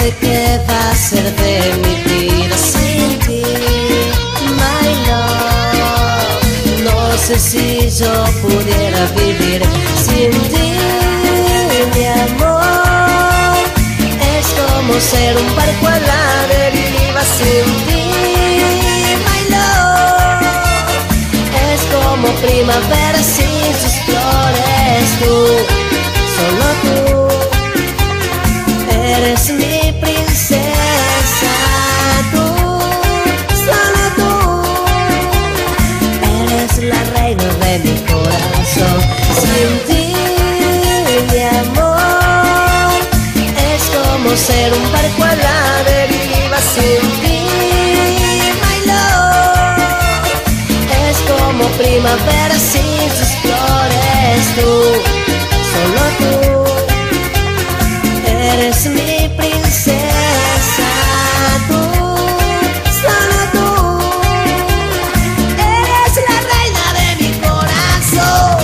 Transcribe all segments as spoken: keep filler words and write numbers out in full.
sé qué va a ser de mi vida sin ti, my love. No sé si yo pudiera vivir sin ti, mi amor. Es como ser un barco a la deriva sin ti, my love. Es como primavera sin sus flores, tú, solo tú. Eres mi princesa, tú, solo tú. Eres la reina de mi corazón. Sin ti, mi amor, es como ser un barco a la deriva. Sin ti, my love, es como primavera sin sus flores, tú, solo tú. Eres mi princesa, tú, solo tú. Eres la reina de mi corazón.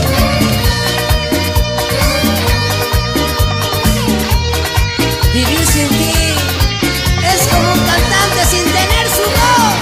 Vivir sin ti es como un cantante sin tener su voz.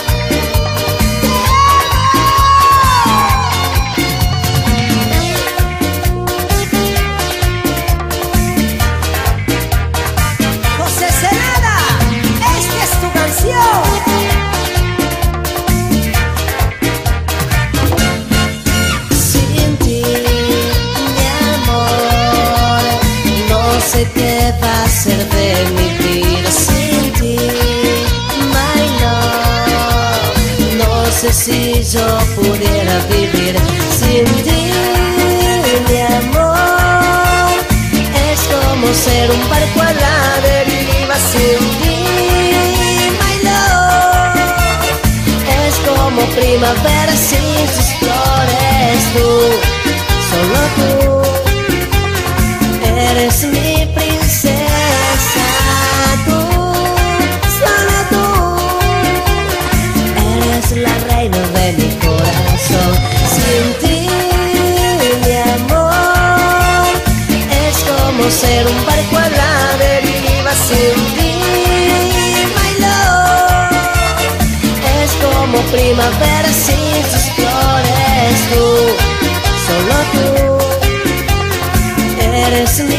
No sé qué va a ser de mi vida sin ti, my love. No sé si yo pudiera vivir sin ti, mi amor. Es como ser un barco a la deriva sin ti, my love. Es como primavera sin sus flores, tú, solo tú. Eres mi princesa, tú, solo tú. Eres la reina de mi corazón. Sin ti, mi amor, es como ser un barco a la deriva. Sin ti, my love, es como primavera sin sus flores, tú, solo tú. Eres mi